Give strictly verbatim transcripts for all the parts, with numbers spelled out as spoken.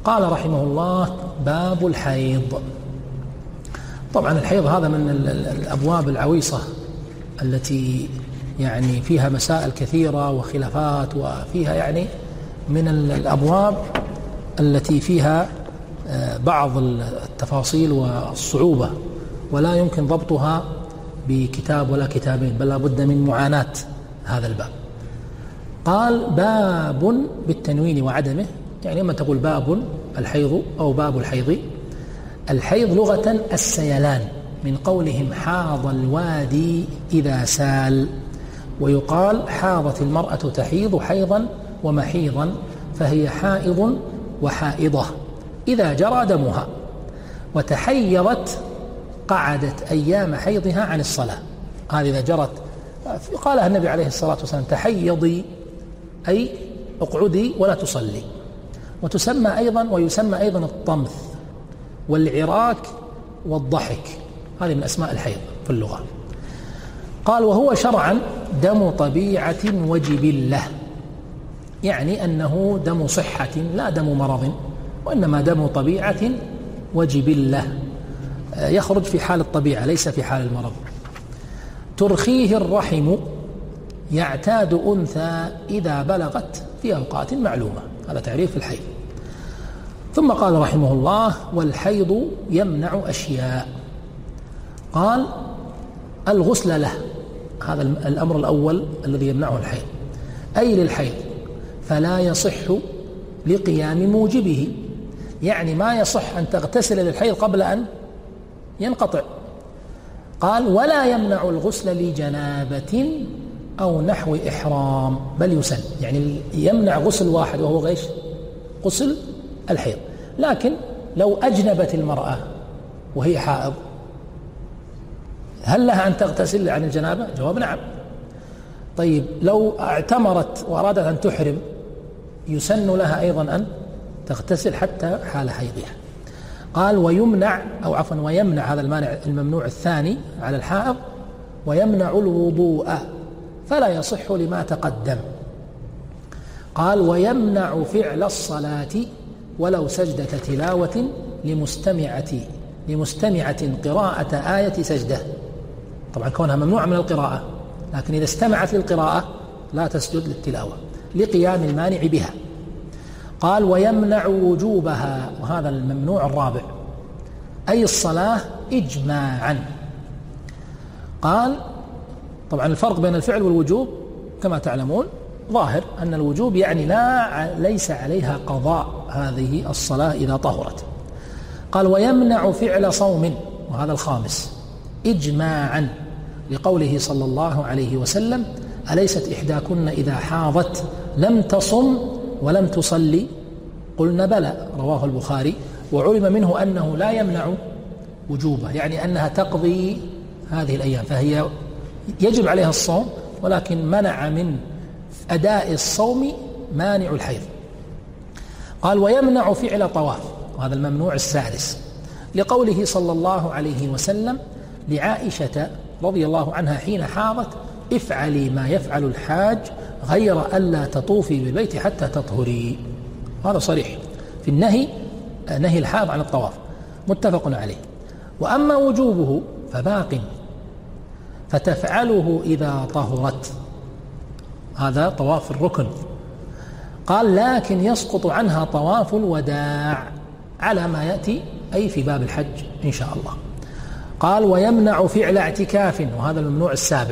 قال رحمه الله: باب الحيض. طبعا الحيض هذا من الأبواب العويصة التي يعني فيها مسائل كثيرة وخلافات، وفيها يعني من الأبواب التي فيها بعض التفاصيل والصعوبة، ولا يمكن ضبطها بكتاب ولا كتابين، بل لابد من معاناة هذا الباب. قال: باب بالتنوين وعدمه، يعني لما تقول باب الحيض أو باب الحيض. الحيض لغة السيلان، من قولهم حاض الوادي إذا سال، ويقال حاضت المرأة تحيض حيضا ومحيضا، فهي حائض وحائضة إذا جرى دمها، وتحيضت قعدت أيام حيضها عن الصلاة. هذه إذا جرت، قالها النبي عليه الصلاة والسلام: تحيضي أي اقعدي ولا تصلي. وتسمى أيضا ويسمى أيضا الطمث والعراك والضحك، هذه من أسماء الحيض في اللغة. قال: وهو شرعا دم طبيعة وجبلة، يعني أنه دم صحة لا دم مرض، وإنما دم طبيعة وجبلة، يخرج في حال الطبيعة ليس في حال المرض. ترخيه الرحم، يعتاد أنثى إذا بلغت في أوقات معلومة. هذا تعريف الحيض. ثم قال رحمه الله: والحيض يمنع أشياء. قال: الغسل له، هذا الأمر الأول الذي يمنعه الحيض، أي للحيض، فلا يصح لقيام موجبه، يعني ما يصح أن تغتسل للحيض قبل أن ينقطع. قال: ولا يمنع الغسل لجنابة أو نحو إحرام، بل يسن، يعني يمنع غسل واحد وهو غيش غسل الحيض. لكن لو أجنبت المرأة وهي حائض، هل لها أن تغتسل عن الجنابة؟ جواب: نعم. طيب لو اعتمرت وأرادت أن تحرم، يسن لها أيضا أن تغتسل حتى حال حيضها. قال: ويمنع أو عفوا ويمنع، هذا المانع الممنوع الثاني على الحائض، ويمنع الوضوء فلا يصح لما تقدم. قال: ويمنع فعل الصلاة ولو سجدة تلاوة لمستمعة لمستمعة قراءة آية سجدة. طبعا كونها ممنوعة من القراءة، لكن إذا استمعت للقراءة لا تسجد للتلاوة لقيام المانع بها. قال: ويمنع وجوبها، وهذا الممنوع الرابع، أي الصلاة إجماعا. قال: طبعا الفرق بين الفعل والوجوب كما تعلمون ظاهر، أن الوجوب يعني لا ليس عليها قضاء هذه الصلاة إذا طهرت. قال: ويمنع فعل صوم، وهذا الخامس، إجماعا، لقوله صلى الله عليه وسلم: أليست إحداكن إذا حاضت لم تصم ولم تصلي؟ قلنا بلى، رواه البخاري. وعلم منه أنه لا يمنع وجوبه، يعني أنها تقضي هذه الأيام، فهي يجب عليها الصوم، ولكن منع من أداء الصوم مانع الحيض. قال: ويمنع فعل طواف، وهذا الممنوع السادس، لقوله صلى الله عليه وسلم لعائشة رضي الله عنها حين حاضت: افعلي ما يفعل الحاج غير ألا تطوفي بالبيت حتى تطهري. هذا صريح في النهي، نهي الحاض عن الطواف، متفق عليه. وأما وجوبه فباق، فتفعله إذا طهرت، هذا طواف الركن. قال: لكن يسقط عنها طواف الوداع على ما يأتي، أي في باب الحج إن شاء الله. قال: ويمنع فعل اعتكاف، وهذا الممنوع السابع،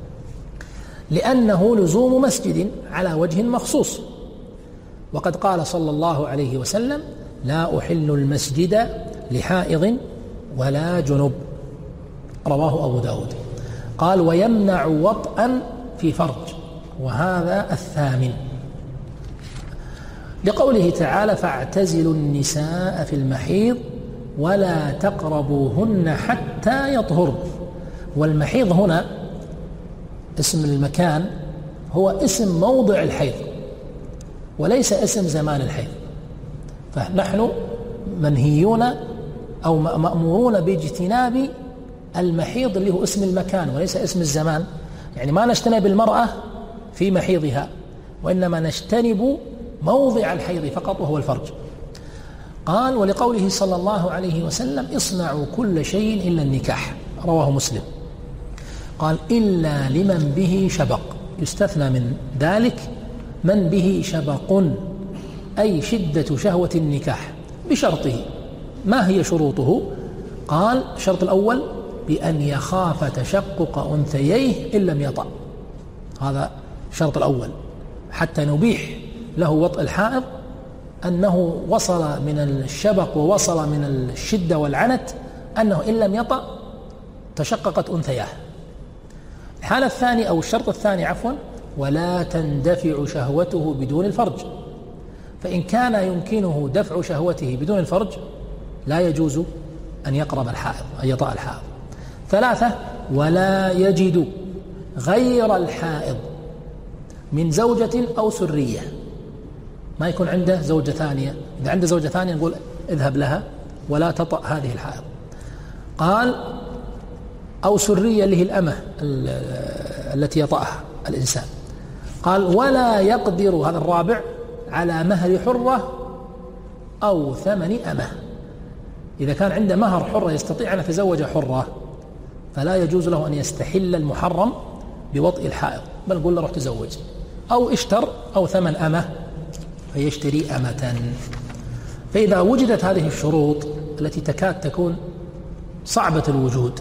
لأنه لزوم مسجد على وجه مخصوص، وقد قال صلى الله عليه وسلم: لا أحل المسجد لحائض ولا جنب، رواه أبو داود. قال: ويمنع وطئا في فرج، وهذا الثامن، لقوله تعالى: فاعتزلوا النساء في المحيض ولا تقربوهن حتى يطهرن. والمحيض هنا اسم المكان، هو اسم موضع الحيض وليس اسم زمان الحيض، فنحن منهيون أو مأمورون باجتناب المحيض اللي هو اسم المكان وليس اسم الزمان. يعني ما نجتنب المرأة في محيضها، وإنما نجتنب موضع الحيض فقط وهو الفرج. قال: ولقوله صلى الله عليه وسلم: اصنعوا كل شيء إلا النكاح، رواه مسلم. قال: إلا لمن به شبق، يستثنى من ذلك من به شبق، أي شدة شهوة النكاح، بشرطه. ما هي شروطه؟ قال: الشرط الأول بأن يخاف تشقق أنثييه إن لم يطأ، هذا الشرط الأول، حتى نبيح له وطء الحائض، أنه وصل من الشبق ووصل من الشدة والعنت أنه إن لم يطأ تشققت أنثياه. الحالة الثانية أو الشرط الثاني عفوا: ولا تندفع شهوته بدون الفرج، فإن كان يمكنه دفع شهوته بدون الفرج لا يجوز أن يقرب الحائض، أن يطأ الحائض. ثلاثة: ولا يجد غير الحائض من زوجة أو سرية، ما يكون عنده زوجة ثانية. إذا عنده زوجة ثانية نقول اذهب لها ولا تطأ هذه الحائض. قال: أو سرية اللي هي الأمة التي يطأها الإنسان. قال: ولا يقدر، هذا الرابع، على مهر حرة أو ثمن أمة. إذا كان عنده مهر حرة يستطيع أن يتزوج حرة، فلا يجوز له أن يستحل المحرم بوطء الحائض، بل نقول له روح تزوج، أو اشتر، أو ثمن أمة فيشتري أمة. فإذا وجدت هذه الشروط التي تكاد تكون صعبة الوجود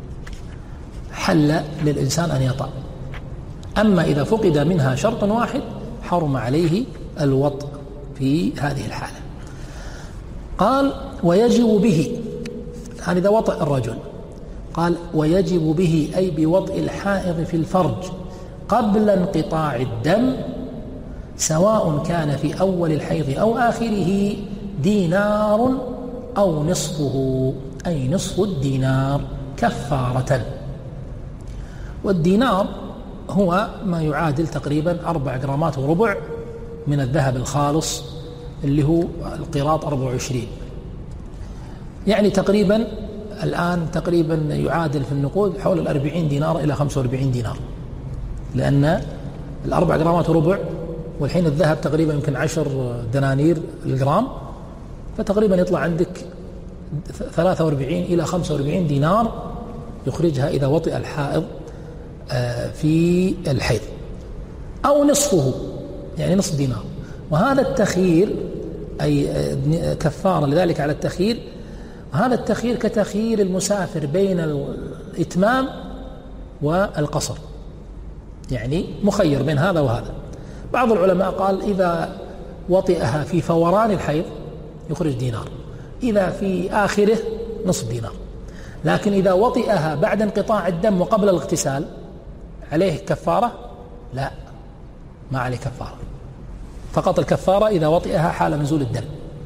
حل للإنسان أن يطأ. أما إذا فقد منها شرط واحد حرم عليه الوطء في هذه الحالة. قال: ويجب به، هذا إذا وطأ الرجل. قال: ويجب به أي بوطء الحائض في الفرج قبل انقطاع الدم، سواء كان في أول الحيض أو آخره، دينار أو نصفه، أي نصف الدينار كفارة. والدينار هو ما يعادل تقريبا أربع جرامات وربع من الذهب الخالص، اللي هو القيراط أربعة وعشرين، يعني تقريبا الآن تقريبا يعادل في النقود حول الأربعين دينار إلى خمسة وأربعين دينار، لأن الأربع جرامات وربع، والحين الذهب تقريبا يمكن عشر دنانير الجرام، فتقريبا يطلع عندك ثلاثة وأربعين إلى خمسة وأربعين دينار يخرجها إذا وطئ الحائض في الحيض، أو نصفه يعني نصف دينار. وهذا التخيير أي كفارة لذلك على التخيير، هذا التخيير كتخيير المسافر بين الإتمام والقصر، يعني مخير بين هذا وهذا. بعض العلماء قال إذا وطئها في فوران الحيض يخرج دينار، إذا في آخره نصف دينار، لكن إذا وطئها بعد انقطاع الدم وقبل الاغتسال عليه كفارة؟ لا، ما عليه كفارة، فقط الكفارة إذا وطئها حال نزول الدم.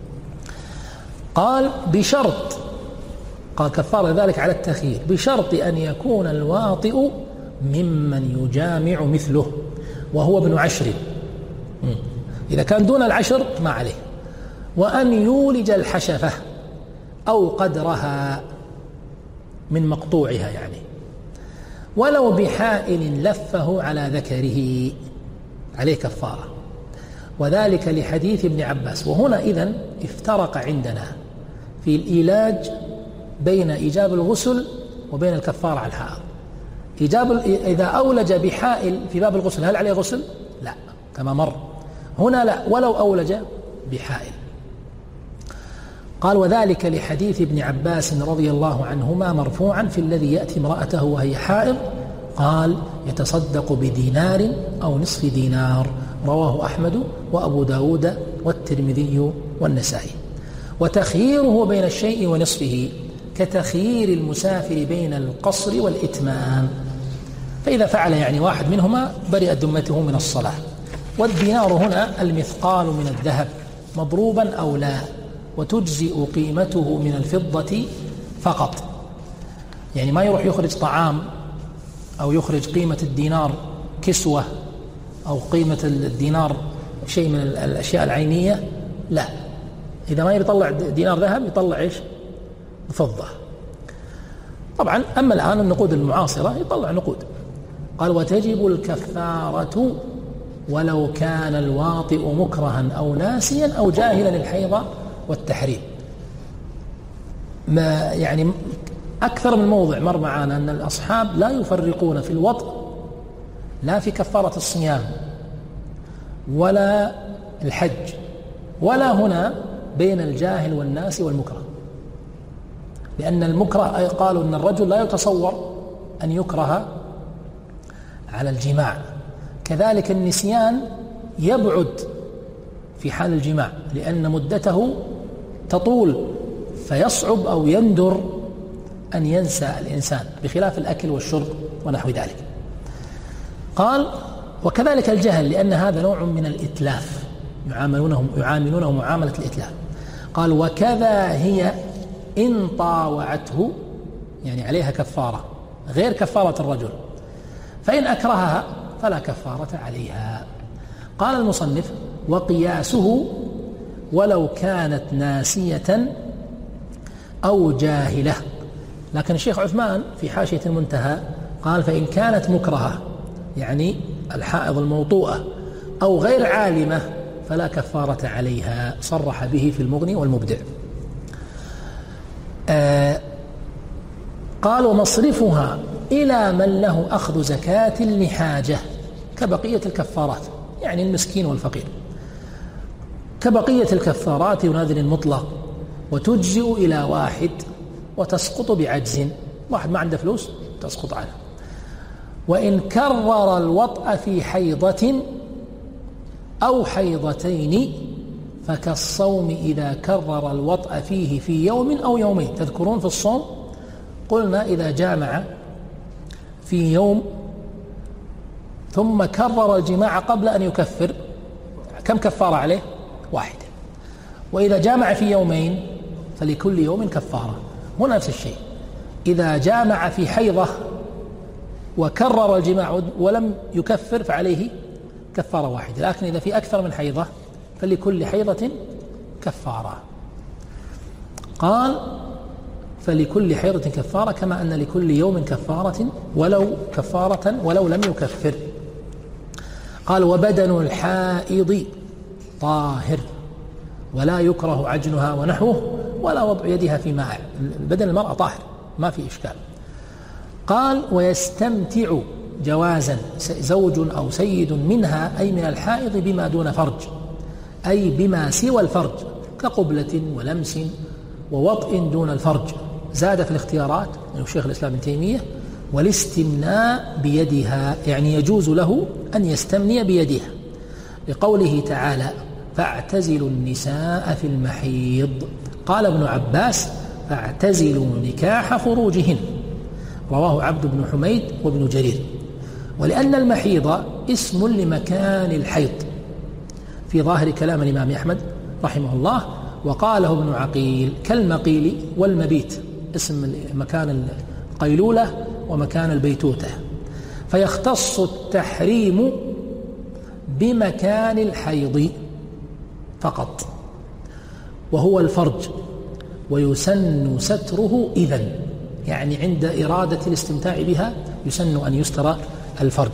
قال: بشرط، قال كفارة ذلك على التخيير، بشرط أن يكون الواطئ ممن يجامع مثله وهو ابن عشر، إذا كان دون العشر ما عليه، وأن يولج الحشفة أو قدرها من مقطوعها يعني، ولو بحائل لفه على ذكره عليه كفارة، وذلك لحديث ابن عباس. وهنا إذن افترق عندنا في الإيلاج بين إيجاب الغسل وبين الكفارة على الحائض. إيجاب إذا أولج بحائل في باب الغسل هل عليه غسل؟ لا، كما مر. هنا لا، ولو أولج بحائل. قال: وذلك لحديث ابن عباس رضي الله عنهما مرفوعا في الذي يأتي امرأته وهي حائض، قال: يتصدق بدينار أو نصف دينار، رواه أحمد وأبو داود والترمذي والنسائي. وتخييره بين الشيء ونصفه كتخيير المسافر بين القصر والإتمام، فإذا فعل يعني واحد منهما برئت ذمته من الصلاة. والدينار هنا المثقال من الذهب مضروبا أو لا، وتجزئ قيمته من الفضة فقط، يعني ما يروح يخرج طعام أو يخرج قيمة الدينار كسوة أو قيمة الدينار شيء من الأشياء العينية، لا، إذا ما يطلع دينار ذهب يطلع إيش؟ فضة. طبعا أما الآن النقود المعاصرة يطلع نقود. قال: وتجب الكفارة ولو كان الواطئ مكرها أو ناسيا أو جاهلا الحيض والتحريم. ما يعني أكثر من موضع مر معنا أن الأصحاب لا يفرقون في الوطء لا في كفارة الصيام ولا الحج ولا هنا بين الجاهل والناس والمكره، لأن المكره قالوا أن الرجل لا يتصور أن يكره على الجماع، كذلك النسيان يبعد في حال الجماع لأن مدته تطول فيصعب أو يندر أن ينسى الإنسان بخلاف الأكل والشرب ونحو ذلك. قال وكذلك الجهل لأن هذا نوع من الإتلاف يعاملونه, يعاملونه معاملة الإتلاف. قال وكذا هي إن طاوعته يعني عليها كفارة غير كفارة الرجل، فإن أكرهها فلا كفارة عليها. قال المصنف وقياسه ولو كانت ناسية أو جاهلة، لكن الشيخ عثمان في حاشية المنتهى قال فإن كانت مكرهة يعني الحائض الموطوءة أو غير عالمة فلا كفارة عليها، صرح به في المغني والمبدع. آه قال ومصرفها إلى من له أخذ زكاة لحاجة كبقية الكفارات، يعني المسكين والفقير كبقية الكفارات يناذر المطلق، وتجزئ إلى واحد وتسقط بعجز، واحد ما عنده فلوس تسقط عنه. وإن كرر الوطأ في حيضة أو حيضتين فكالصوم إذا كرر الوطأ فيه في يوم أو يومين. تذكرون في الصوم قلنا إذا جامع في يوم ثم كرر الجماع قبل أن يكفر كم كفارة عليه؟ واحدة. وإذا جامع في يومين فلكل يوم كفارة. هنا نفس الشيء، إذا جامع في حيضة وكرر الجماع ولم يكفر فعليه كفارة واحدة، لكن إذا في أكثر من حيضة فلكل حيضة كفارة. قال فلكل حيضة كفارة كما أن لكل يوم كفارة ولو كفارة ولو لم يكفر. قال وبدن الحائض طاهر ولا يكره عجنها ونحوه ولا وضع يدها في ماء. بدن المرأة طاهر ما في إشكال. قال ويستمتع جوازا زوج أو سيد منها أي من الحائض بما دون فرج أي بما سوى الفرج كقبلة ولمس ووطء دون الفرج. زاد في الاختيارات من الشيخ الإسلام ابن تيمية والاستمناء بيدها، يعني يجوز له أن يستمني بيدها لقوله تعالى فاعتزلوا النساء في المحيض. قال ابن عباس فاعتزلوا نكاح فروجهن، رواه عبد بن حميد وابن جرير. ولأن المحيض اسم لمكان الحيض في ظاهر كلام الإمام أحمد رحمه الله، وقاله ابن عقيل كالمقيل والمبيت اسم مكان القيلولة ومكان البيتوتة، فيختص التحريم بمكان الحيض فقط وهو الفرج، ويسن ستره إذن، يعني عند إرادة الاستمتاع بها يسن أن يستر الفرج.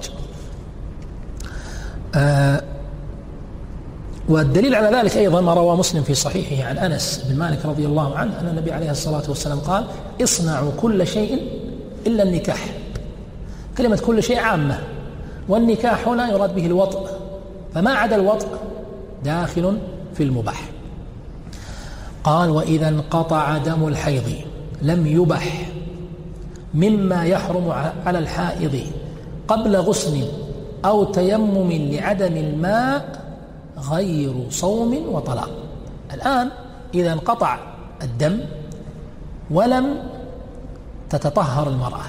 آه والدليل على ذلك أيضا ما روى مسلم في صحيحه عن أنس بن مالك رضي الله عنه أن النبي عليه الصلاة والسلام قال اصنعوا كل شيء إلا النكاح. كلمة كل شيء عامة، والنكاح هنا يراد به الوطء، فما عدا الوطء داخل في المباح. قال وإذا انقطع دم الحيض لم يبح مما يحرم على الحائض قبل غسل أو تيمم لعدم الماء غير صوم وطلاق. الآن إذا انقطع الدم ولم تتطهر المرأة،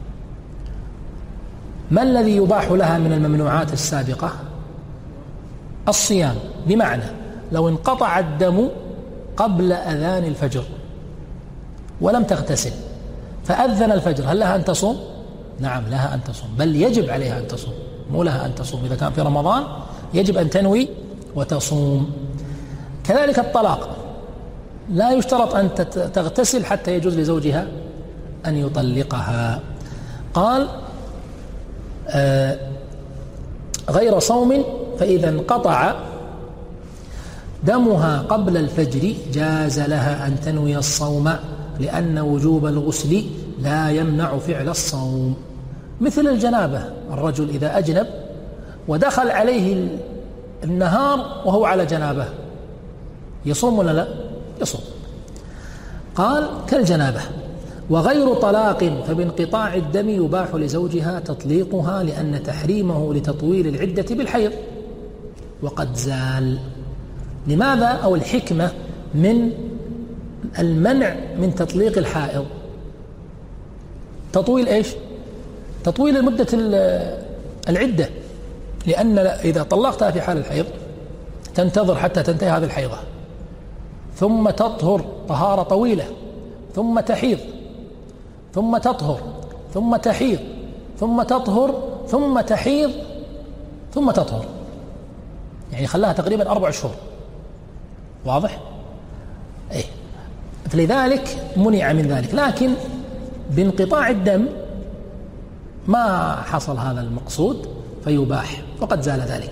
ما الذي يباح لها من الممنوعات السابقة؟ الصيام، بمعنى لو انقطع الدم قبل أذان الفجر ولم تغتسل فأذن الفجر هل لها أن تصوم؟ نعم لها أن تصوم، بل يجب عليها أن تصوم، مو لها أن تصوم. إذا كان في رمضان يجب أن تنوي وتصوم. كذلك الطلاق لا يشترط أن تغتسل حتى يجوز لزوجها أن يطلقها. قال آه غير صوم، فإذا انقطع دمها قبل الفجر جاز لها أن تنوي الصوم لأن وجوب الغسل لا يمنع فعل الصوم. مثل الجنابة، الرجل إذا أجنب ودخل عليه النهار وهو على جنابه يصوم ولا لا؟ يصوم. قال كالجنابة. وغير طلاق فبانقطاع الدم يباح لزوجها تطليقها لأن تحريمه لتطويل العدة بالحيض وقد زال. لماذا أو الحكمة من المنع من تطليق الحائض؟ تطويل إيش؟ تطويل مدة العدة، لأن إذا طلقتها في حال الحيض تنتظر حتى تنتهي هذه الحيضة ثم تطهر طهارة طويلة ثم تحيض ثم تطهر ثم تحيض ثم تطهر ثم تحيض ثم تطهر، يعني خلاها تقريبا أربع شهور. واضح؟ إيه. فلذلك منع من ذلك، لكن بانقطاع الدم ما حصل هذا المقصود فيباح وقد زال ذلك.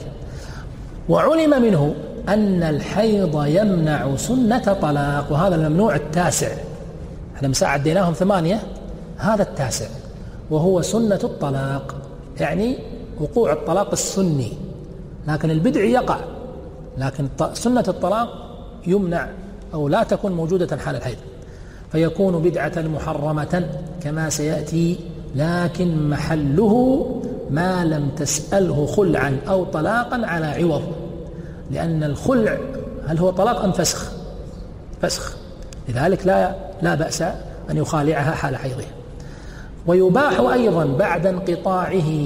وعلم منه أن الحيض يمنع سنة طلاق، وهذا الممنوع التاسع. احنا مساء عديناهم ثمانية، هذا التاسع وهو سنة الطلاق، يعني وقوع الطلاق السني، لكن البدع يقع، لكن سنة الطلاق يمنع أو لا تكون موجودة حال الحيض، فيكون بدعة محرمة كما سيأتي، لكن محله ما لم تسأله خلعا أو طلاقا على عوض، لأن الخلع هل هو طلاق أم فسخ؟ فسخ، لذلك لا لا بأس أن يخالعها حال حيضها. ويباح أيضا بعد انقطاعه،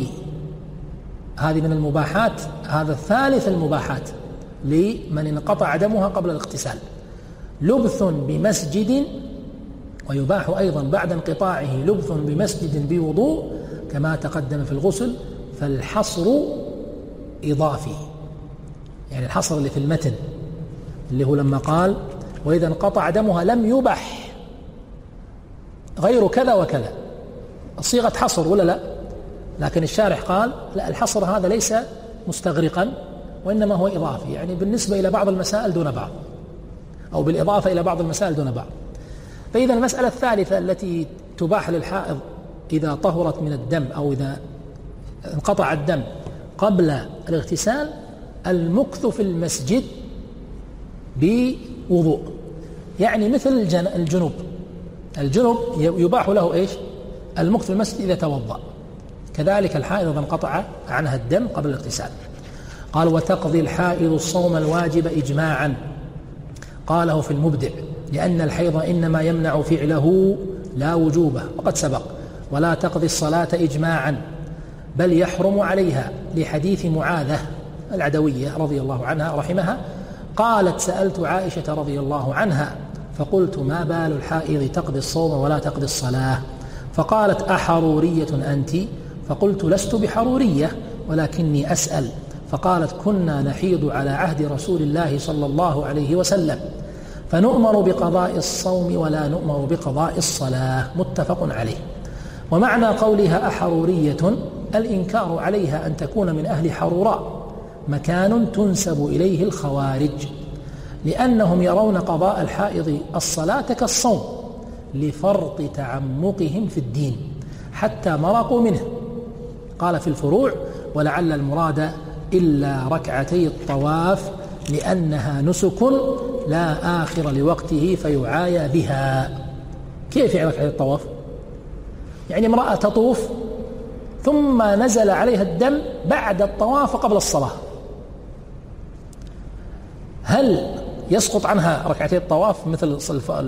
هذه من المباحات، هذا الثالث المباحات لمن انقطع دمها قبل الاغتسال، لبث بمسجد. ويباح أيضا بعد انقطاعه لبث بمسجد بوضوء كما تقدم في الغسل، فالحصر إضافي، يعني الحصر اللي في المتن اللي هو لما قال وإذا انقطع دمها لم يبح غير كذا وكذا، صيغة حصر ولا لا؟ لكن الشارح قال لا، الحصر هذا ليس مستغرقا وإنما هو إضافي، يعني بالنسبة إلى بعض المسائل دون بعض، أو بالإضافة إلى بعض المسائل دون بعض. فإذا المسألة الثالثة التي تباح للحائض إذا طهرت من الدم أو إذا انقطع الدم قبل الاغتسال المكث في المسجد بوضوء، يعني مثل الجنوب، الجنوب يباح له إيش؟ المكث في المسجد إذا توضأ، كذلك الحائض إذا انقطع عنها الدم قبل الاغتسال. قال وتقضي الحائض الصوم الواجب إجماعا، قاله في المبدع، لأن الحيض إنما يمنع فعله لا وجوبه وقد سبق. ولا تقضي الصلاة إجماعا بل يحرم عليها، لحديث معاذة العدوية رضي الله عنها رحمها قالت سألت عائشة رضي الله عنها فقلت ما بال الحائض تقضي الصوم ولا تقضي الصلاة؟ فقالت أحرورية أنت؟ فقلت لست بحرورية ولكني أسأل. فقالت كنا نحيض على عهد رسول الله صلى الله عليه وسلم، فنؤمر بقضاء الصوم ولا نؤمر بقضاء الصلاة، متفق عليه. ومعنى قولها أحرورية الإنكار عليها أن تكون من أهل حروراء، مكان تنسب إليه الخوارج، لأنهم يرون قضاء الحائض الصلاة كالصوم لفرط تعمقهم في الدين حتى مرقوا منه. قال في الفروع ولعل المراد إلا ركعتي الطواف لأنها نسك لا آخر لوقته فيعايى بها. كيف يعني ركعتي الطواف؟ يعني امرأة تطوف ثم نزل عليها الدم بعد الطواف قبل الصلاة، هل يسقط عنها ركعتي الطواف مثل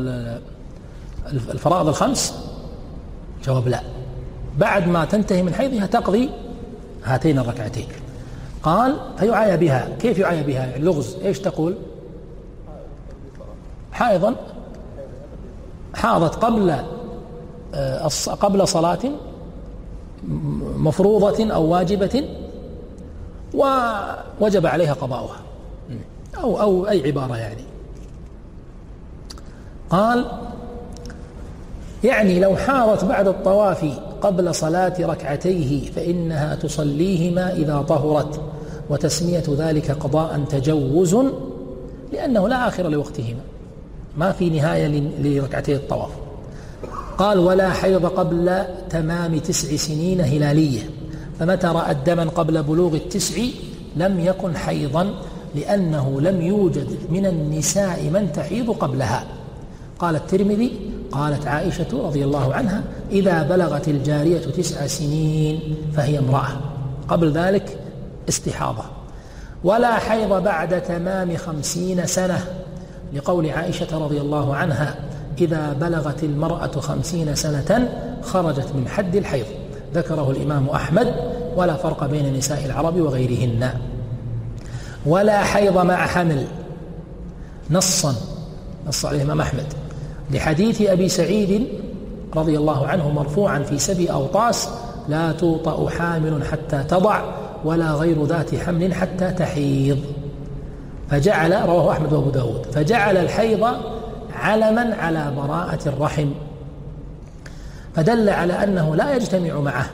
الفرائض الخمس؟ جواب لا، بعد ما تنتهي من حيضها تقضي هاتين الركعتين. قال فيعايى بها. كيف يعايى بها؟ يعني لغز. ايش تقول؟ حائضا حاضت قبل قبل صلاة مفروضة أو واجبة ووجب عليها قضاؤها، أو أو أي عبارة يعني. قال يعني لو حاضت بعد الطواف قبل صلاة ركعتيه فإنها تصليهما إذا طهرت، وتسمية ذلك قضاء تجوز لأنه لا آخر لوقتهما، ما في نهاية لركعتي الطواف. قال ولا حيض قبل تمام تسع سنين هلالية، فمتى رأت دما قبل بلوغ التسع لم يكن حيضا، لأنه لم يوجد من النساء من تحيض قبلها. قال الترمذي قالت عائشة رضي الله عنها إذا بلغت الجارية تسع سنين فهي امرأة، قبل ذلك استحاضة. ولا حيض بعد تمام خمسين سنة، لقول عائشة رضي الله عنها إذا بلغت المرأة خمسين سنة خرجت من حد الحيض، ذكره الإمام أحمد، ولا فرق بين نساء العرب وغيرهن. ولا حيض مع حمل، نصا نص عليه الإمام أحمد لحديث أبي سعيد رضي الله عنه مرفوعا في سبي أوطاس لا توطأ حامل حتى تضع ولا غير ذات حمل حتى تحيض، فجعل رواه أحمد وأبو داود فجعل الحيض علما على براءة الرحم، فدل على أنه لا يجتمع معه.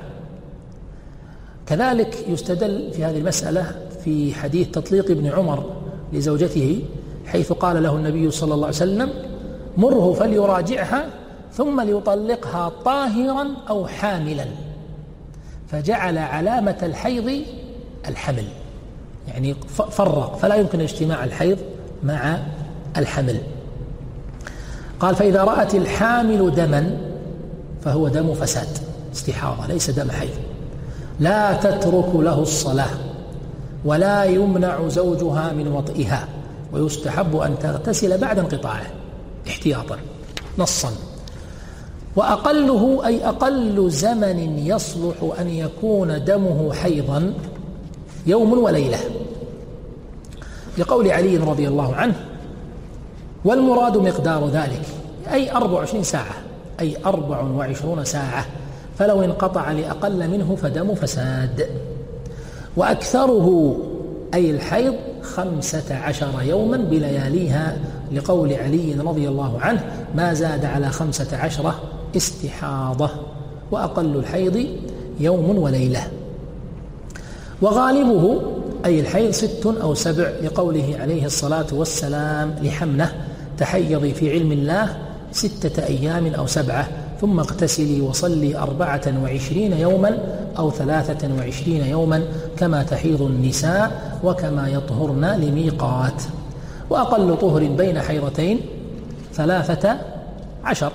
كذلك يستدل في هذه المسألة في حديث تطليق ابن عمر لزوجته، حيث قال له النبي صلى الله عليه وسلم مره فليراجعها ثم ليطلقها طاهرا أو حاملا، فجعل علامة الحيض الحمل، يعني فرق، فلا يمكن اجتماع الحيض مع الحمل. قال فإذا رأت الحامل دما فهو دم فساد استحاضة ليس دم حيض، لا تترك له الصلاة ولا يمنع زوجها من وطئها، ويستحب أن تغتسل بعد انقطاعه احتياطا نصا. وأقله أي أقل زمن يصلح أن يكون دمه حيضا يوم وليلة، لقول علي رضي الله عنه والمراد مقدار ذلك أي أربع وعشرين ساعة، أي أربع وعشرون ساعة، فلو انقطع لأقل منه فدم فساد. وأكثره أي الحيض خمسة عشر يوما بلياليها، لقول علي رضي الله عنه ما زاد على خمسة عشرة استحاضة، وأقل الحيض يوم وليلة. وغالبه أي الحيض ست أو سبع، لقوله عليه الصلاة والسلام لحمنة تحيضي في علم الله ستة أيام أو سبعة ثم اغتسلي وصلي أربعة وعشرين يوما أو ثلاثة وعشرين يوما كما تحيض النساء وكما يطهرن لميقات. وأقل طهر بين حيضتين ثلاثة عشر.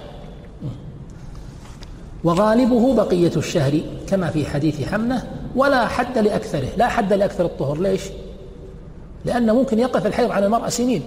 وغالبه بقية الشهر كما في حديث حمنة، ولا حد لأكثره، لا حد لأكثر الطهر. ليش؟ لأنه ممكن يقف الحيض عن المرأة سنين،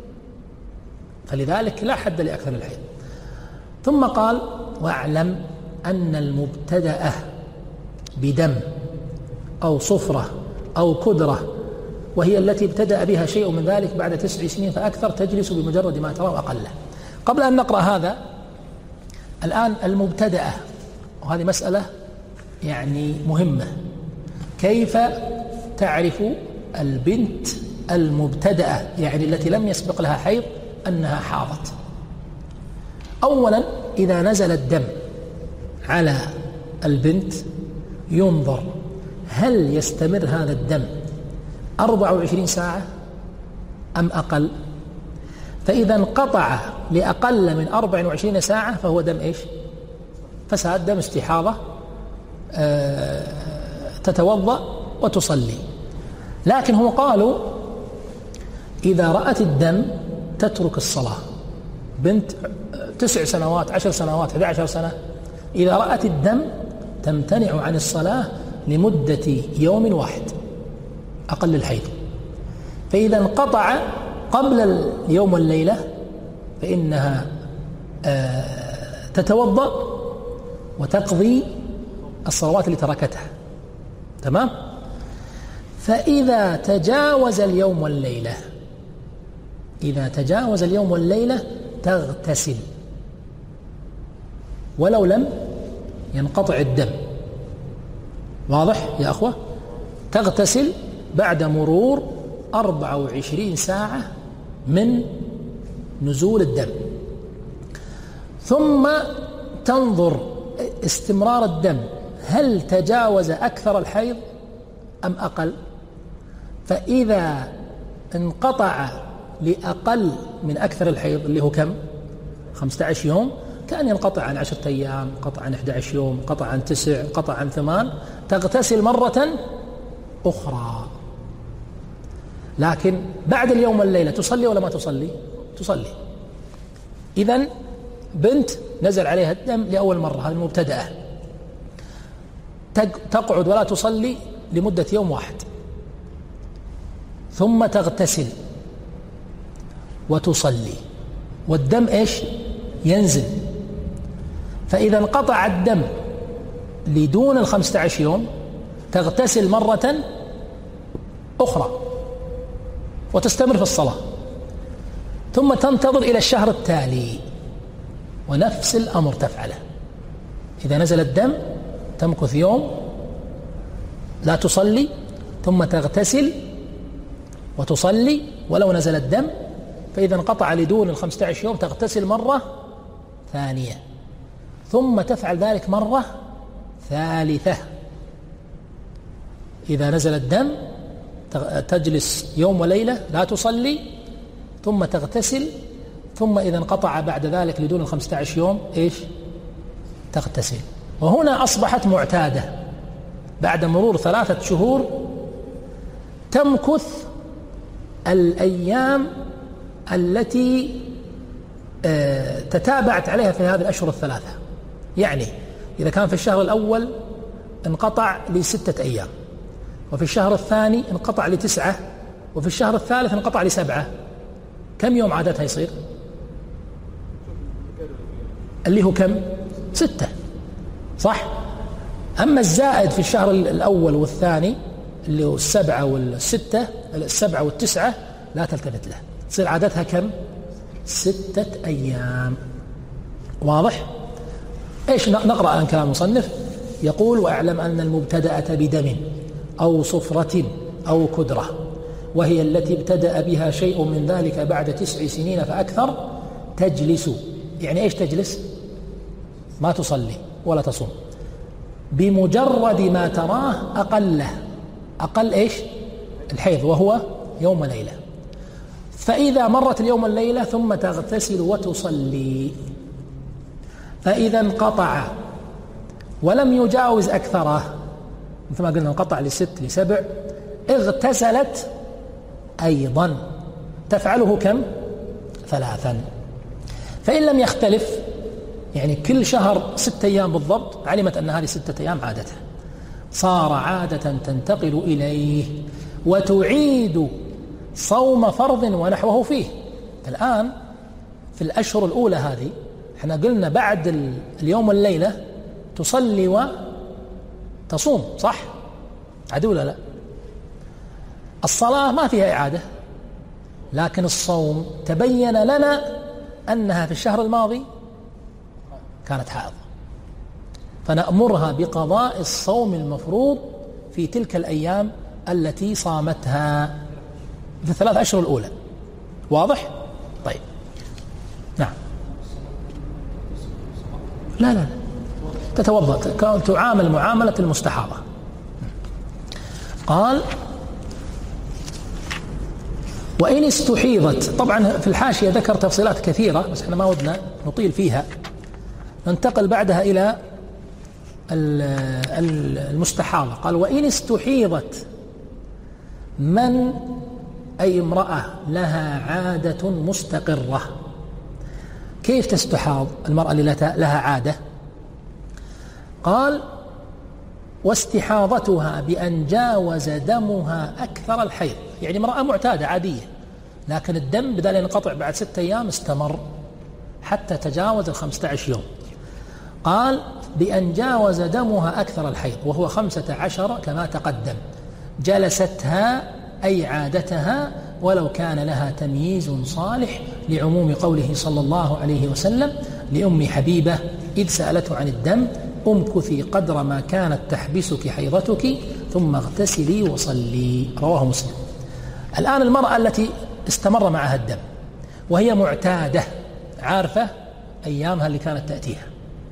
فلذلك لا حد لأكثر الحيض. ثم قال واعلم أن المبتدأة بدم أو صفرة أو كدرة، وهي التي ابتدأ بها شيء من ذلك بعد تسع سنين فأكثر، تجلس بمجرد ما ترى أقله. قبل أن نقرأ هذا الآن المبتدأة، وهذه مسألة يعني مهمة، كيف تعرف البنت المبتدأة يعني التي لم يسبق لها حيض أنها حاضت؟ أولا إذا نزل الدم على البنت ينظر هل يستمر هذا الدم أربع وعشرين ساعة أم أقل، فإذا انقطع لأقل من أربع وعشرين ساعة فهو دم إيش؟ فساد، دم استحاضة، آه تتوضأ وتصلي. لكن هم قالوا إذا رأت الدم تترك الصلاة، بنت تسع سنوات عشر سنوات أحد عشر سنة، إذا رأت الدم تمتنع عن الصلاة لمدة يوم واحد أقل الحيض. فإذا انقطع قبل اليوم والليلة فإنها آه تتوضأ وتقضي الصلوات اللي تركتها، تمام؟ فإذا تجاوز اليوم والليلة إذا تجاوز اليوم والليلة تغتسل ولو لم ينقطع الدم. واضح يا أخوة؟ تغتسل بعد مرور أربع وعشرين ساعة من نزول الدم، ثم تنظر استمرار الدم هل تجاوز أكثر الحيض أم أقل. فإذا انقطع لأقل من أكثر الحيض اللي هو كم؟ خمسة عشر يوم، كأن ينقطع عن عشرة أيام، قطع عن أحد عشر يوم، قطع عن تسع، قطع عن ثمان، تغتسل مرة أخرى. لكن بعد اليوم والليلة تصلي ولا ما تصلي؟ تصلي. إذن بنت نزل عليها الدم لأول مرة، هذه المبتدأة، تقعد ولا تصلي لمدة يوم واحد، ثم تغتسل وتصلي، والدم إيش؟ ينزل. فإذا انقطع الدم لدون الخمسة عشر يوم تغتسل مرة أخرى وتستمر في الصلاة، ثم تنتظر إلى الشهر التالي ونفس الأمر تفعله. إذا نزل الدم تمكث يوم لا تصلي، ثم تغتسل وتصلي ولو نزل الدم. فإذا انقطع لدون الخمسة عشر يوم تغتسل مرة ثانية، ثم تفعل ذلك مرة ثالثة. إذا نزل الدم تجلس يوم وليلة لا تصلي، ثم تغتسل، ثم إذا انقطع بعد ذلك لدون الخمسة عشر يوم إيش؟ تغتسل. وهنا أصبحت معتادة، بعد مرور ثلاثة شهور تمكث الأيام التي تتابعت عليها في هذه الأشهر الثلاثة. يعني إذا كان في الشهر الأول انقطع لستة أيام، وفي الشهر الثاني انقطع لتسعة، وفي الشهر الثالث انقطع لسبعة، كم يوم عادتها يصير؟ اللي هو كم؟ ستة، صح؟ أما الزائد في الشهر الأول والثاني اللي هو السبعة والستة، السبعة والتسعة لا تلتفت له، تصير عادتها كم؟ ستة أيام. واضح؟ إيش نقرأ عن كلام المصنف؟ يقول: وأعلم أن المبتدأة بدم أو صفرة أو كدرة، وهي التي ابتدأ بها شيء من ذلك بعد تسع سنين فأكثر، تجلس. يعني إيش تجلس؟ ما تصلي ولا تصوم، بمجرد ما تراه أقله، أقل إيش؟ الحيض، وهو يوم وليلة. فإذا مرت اليوم والليلة ثم تغتسل وتصلي. فإذا انقطع ولم يجاوز أكثره، مثل ما قلنا انقطع لست لسبع، اغتسلت أيضا، تفعله كم؟ ثلاثا. فإن لم يختلف، يعني كل شهر ستة أيام بالضبط، علمت أن هذه ستة أيام عادتها، صار عادة تنتقل إليه وتعيد صوم فرض ونحوه فيه. الآن في الأشهر الأولى هذه احنا قلنا بعد اليوم والليلة تصلي وتصوم، صح؟ عدو ولا لا؟ الصلاة ما فيها إعادة، لكن الصوم تبين لنا أنها في الشهر الماضي كانت حائض، فنأمرها بقضاء الصوم المفروض في تلك الأيام التي صامتها في الثلاث أشهر الأولى. واضح؟ طيب، نعم. لا لا تتوضأ، تعامل معاملة المستحاضة. قال: وإن استحيضت. طبعا في الحاشية ذكر تفصيلات كثيرة بس احنا ما ودنا نطيل فيها، ننتقل بعدها إلى المستحاضة. قال: وإن استحيضت من أي امرأة لها عادة مستقرة. كيف تستحاض المرأة اللي لها عادة؟ قال: واستحاضتها بأن جاوز دمها أكثر الحيض. يعني امرأة معتادة عادية، لكن الدم بدل ينقطع بعد ستة أيام استمر حتى تجاوز الخمسة عشر يوم. قال: بأن جاوز دمها أكثر الحيض وهو خمسة عشر كما تقدم، جلستها أي عادتها ولو كان لها تمييز صالح، لعموم قوله صلى الله عليه وسلم لأم حبيبة إذ سألته عن الدم: امكثي قدر ما كانت تحبسك حيضتك ثم اغتسلي وصلي. رواه مسلم. الآن المرأة التي استمر معها الدم وهي معتادة، عارفة أيامها اللي كانت تأتيها،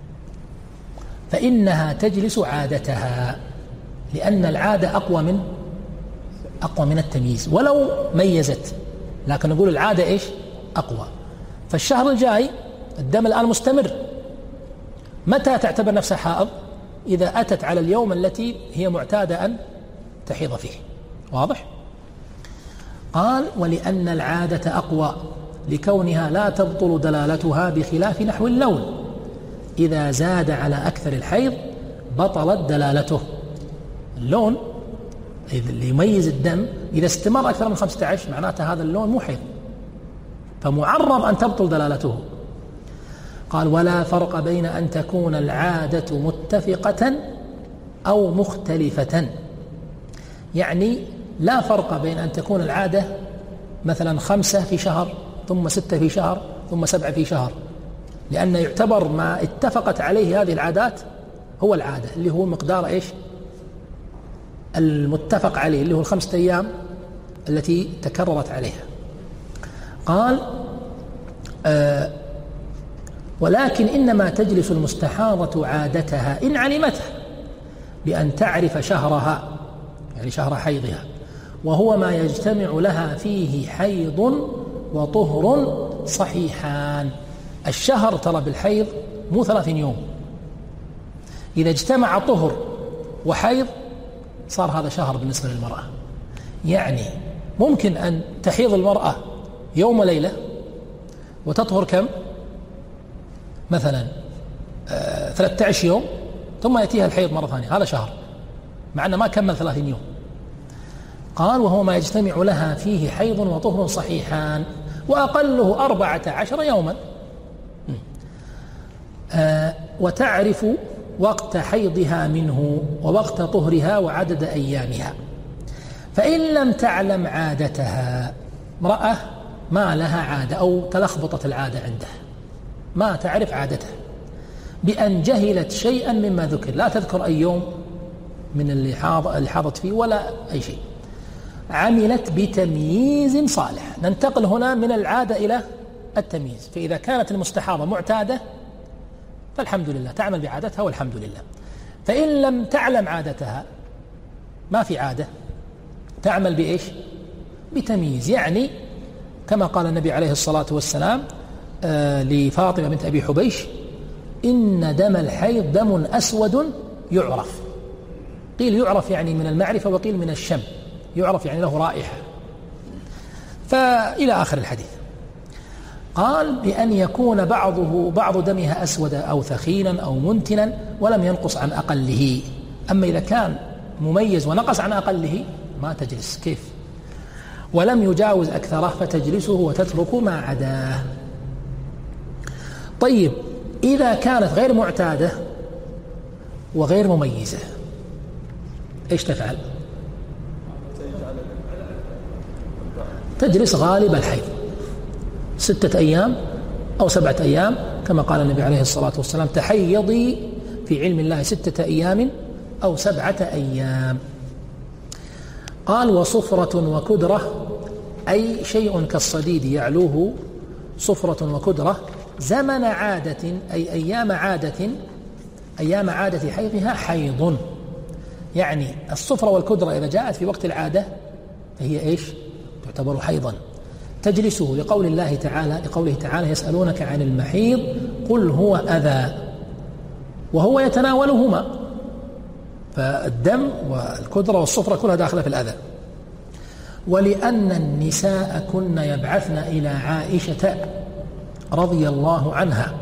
فإنها تجلس عادتها، لأن العادة أقوى من أقوى من التمييز. ولو ميزت لكن نقول العادة إيش أقوى. فالشهر الجاي الدم الآن مستمر، متى تعتبر نفسها حائض؟ إذا أتت على اليوم التي هي معتادة أن تحيض فيه. واضح؟ قال ولأن العادة أقوى لكونها لا تبطل دلالتها بخلاف نحو اللون، إذا زاد على أكثر الحيض بطلت دلالته. اللون اللي يميز الدم إذا استمر أكثر من خمسة عشر معناته هذا اللون مو حيض، فمعرض أن تبطل دلالته. قال ولا فرق بين أن تكون العادة متفقة أو مختلفة، يعني لا فرق بين أن تكون العادة مثلا خمسة في شهر ثم ستة في شهر ثم سبعة في شهر، لأن يعتبر ما اتفقت عليه هذه العادات هو العادة، اللي هو مقدار إيش المتفق عليه، اللي هو الخمسة أيام التي تكررت عليها. قال آه ولكن إنما تجلس المستحاضة عادتها إن علمتها بأن تعرف شهرها، يعني شهر حيضها، وهو ما يجتمع لها فيه حيض وطهر صحيحان. الشهر ترى بالحيض مو ثلاثين يوم، إذا اجتمع طهر وحيض صار هذا شهر بالنسبة للمرأة. يعني ممكن أن تحيض المرأة يوم وليلة وتطهر كم؟ مثلا آه ثلاثة عشر يوم ثم يأتيها الحيض مرة ثانية، هذا شهر مع أنه ما كمل ثلاثين يوم. قال وهو ما يجتمع لها فيه حيض وطهر صحيحان وأقله أربعة عشر يوما. آه وتعرف وقت حيضها منه ووقت طهرها وعدد أيامها. فإن لم تعلم عادتها، امرأة ما لها عادة أو تلخبطت العادة عندها، ما تعرف عادتها بأن جهلت شيئا مما ذكر، لا تذكر أي يوم من اللي حاضت فيه ولا أي شيء، عملت بتمييز صالح. ننتقل هنا من العادة إلى التمييز. فإذا كانت المستحاضة معتادة فالحمد لله تعمل بعادتها والحمد لله. فإن لم تعلم عادتها، ما في عادة، تعمل بإيش؟ بتمييز. يعني كما قال النبي عليه الصلاة والسلام آه لفاطمة بنت أبي حبيش إن دم الحيض دم أسود يعرف. قيل يعرف يعني من المعرفة، وقيل من الشم، يعرف يعني له رائحة. فإلى آخر الحديث. قال بأن يكون بعضه بعض دمها أسود أو ثخينا أو منتنا ولم ينقص عن أقله. أما إذا كان مميز ونقص عن أقله ما تجلس. كيف؟ ولم يجاوز أكثره فتجلسه وتترك ما عداه. طيب إذا كانت غير معتادة وغير مميزة إيش تفعل؟ تجلس غالب الحيض ستة أيام أو سبعة أيام، كما قال النبي عليه الصلاة والسلام تحيضي في علم الله ستة أيام أو سبعة أيام. قال وصفرة وكدرة أي شيء كالصديد يعلوه صفرة وكدرة زمن عادة أي أيام عادة أيام عادة حيضها حيض. يعني الصفرة والكدرة إذا جاءت في وقت العادة فهي إيش؟ تعتبر حيضا. تجلسه لقول الله تعالى لقوله تعالى يسألونك عن المحيض قل هو أذى، وهو يتناولهما، فالدم والكدرة والصفرة كلها داخلة في الأذى. ولأن النساء كن يبعثن إلى عائشة رضي الله عنها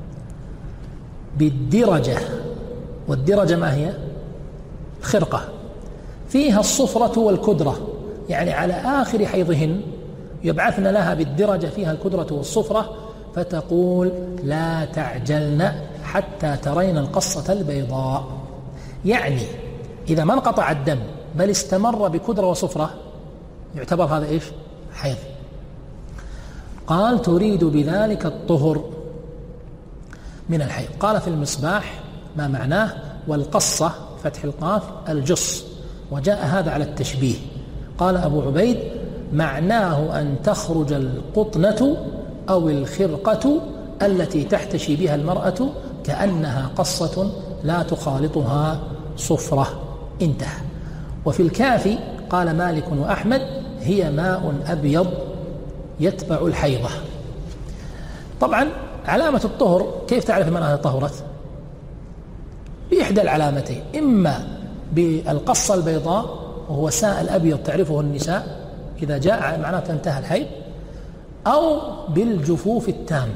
بالدرجة، والدرجة ما هي؟ خرقة فيها الصفرة والكدرة، يعني على آخر حيضهن يبعثن لها بالدرجة فيها الكدرة والصفرة، فتقول لا تعجلن حتى ترين القصة البيضاء. يعني إذا ما انقطع الدم بل استمر بكدرة وصفرة يعتبر هذا إيش؟ حيض. قال تريد بذلك الطهر من الحيض. قال في المصباح ما معناه والقصة فتح القاف الجص، وجاء هذا على التشبيه. قال أبو عبيد معناه أن تخرج القطنة أو الخرقة التي تحتشي بها المرأة كأنها قصة لا تخالطها صفرة. انتهى. وفي الكافي قال مالك وأحمد هي ماء أبيض يتبع الحيضة. طبعا علامة الطهر كيف تعرف من أنها طهرت؟ بإحدى العلامتين، إما بالقصة البيضاء وهو سائل أبيض تعرفه النساء إذا جاء معناته انتهى الحيض، أو بالجفوف التام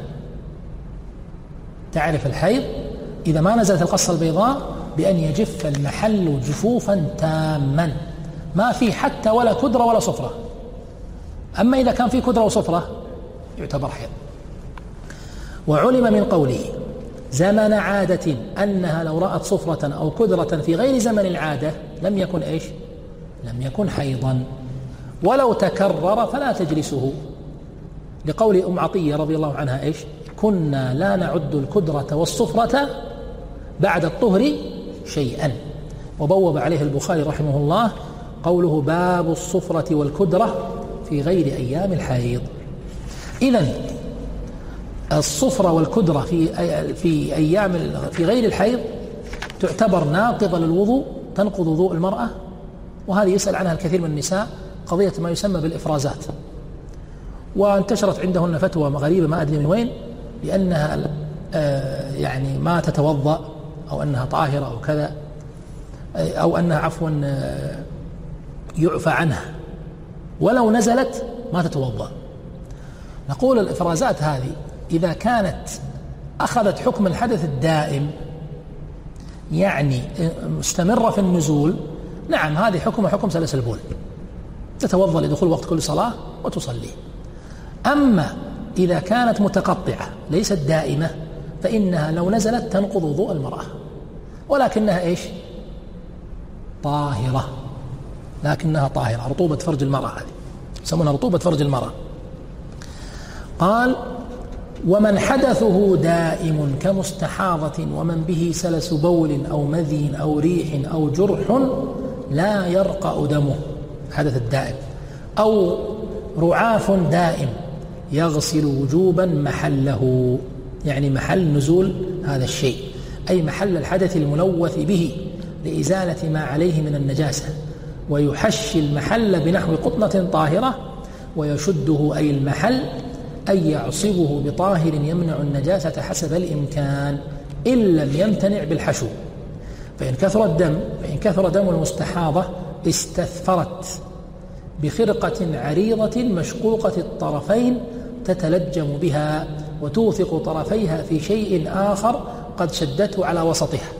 تعرف الحيض إذا ما نزلت القصة البيضاء بأن يجف المحل جفوفا تاما ما في حتى ولا كدرة ولا صفرة. أما إذا كان في كدرة وصفرة يعتبر حيض. وعلم من قوله زمن عادة أنها لو رأت صفرة أو كدرة في غير زمن العادة لم يكن إيش؟ لم يكن حيضا. ولو تكرر فلا تجلسه، لقول أم عطية رضي الله عنها إيش؟ كنا لا نعد الكدرة والصفرة بعد الطهر شيئا. وبوب عليه البخاري رحمه الله قوله باب الصفرة والكدرة في غير أيام الحيض. إذن الصفرة والكدرة في في أيام في غير الحيض تعتبر ناقضة للوضوء، تنقض وضوء المرأة، وهذه يسأل عنها الكثير من النساء، قضية ما يسمى بالإفرازات. وانتشرت عندهن فتوى غريبة ما أدري من وين، لأنها آه يعني ما تتوضأ أو أنها طاهرة أو كذا، أو أنها عفوا آه يعفى عنها ولو نزلت ما تتوضأ. نقول الإفرازات هذه إذا كانت أخذت حكم الحدث الدائم يعني مستمرة في النزول، نعم هذه حكم حكم سلس البول، تتوضأ لدخول وقت كل صلاة وتصلي. أما إذا كانت متقطعة ليست دائمة فإنها لو نزلت تنقض وضوء المرأة، ولكنها إيش؟ طاهرة، لكنها طاهرة، رطوبة فرج المرأة هذه يسمونها رطوبة فرج المرأة. قال ومن حدثه دائم كمستحاضة ومن به سلس بول أو مذي أو ريح أو جرح لا يرقأ دمه، حدث الدائم، أو رعاف دائم يغسل وجوبا محله، يعني محل نزول هذا الشيء، أي محل الحدث الملوث به لإزالة ما عليه من النجاسة، ويحشي المحل بنحو قطنة طاهرة ويشده أي المحل، أي يعصبه بطاهر يمنع النجاسة حسب الإمكان إن لم يمتنع بالحشو. فإن كثر الدم فإن كثر دم المستحاضة استثفرت بخرقة عريضة مشقوقة الطرفين تتلجم بها وتوثق طرفيها في شيء آخر قد شدته على وسطها،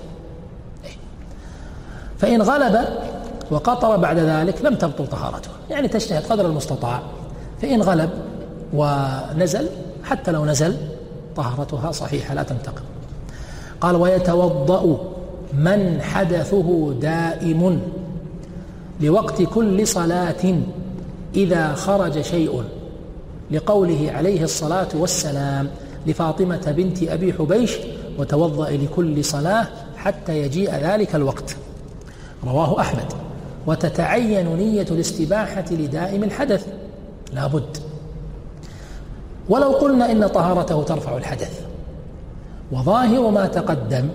فإن غلب وقطر بعد ذلك لم تبطل طهارته، يعني تجتهد قدر المستطاع. فإن غلب ونزل حتى لو نزل طهارتها صحيحة لا تنتقض. قال ويتوضأ من حدثه دائم لوقت كل صلاة إذا خرج شيء، لقوله عليه الصلاة والسلام لفاطمة بنت أبي حبيش وتوضأ لكل صلاة حتى يجيء ذلك الوقت، رواه أحمد. وتتعين نية الاستباحة لدائم الحدث لا بد، ولو قلنا إن طهارته ترفع الحدث، وظاهر ما تقدم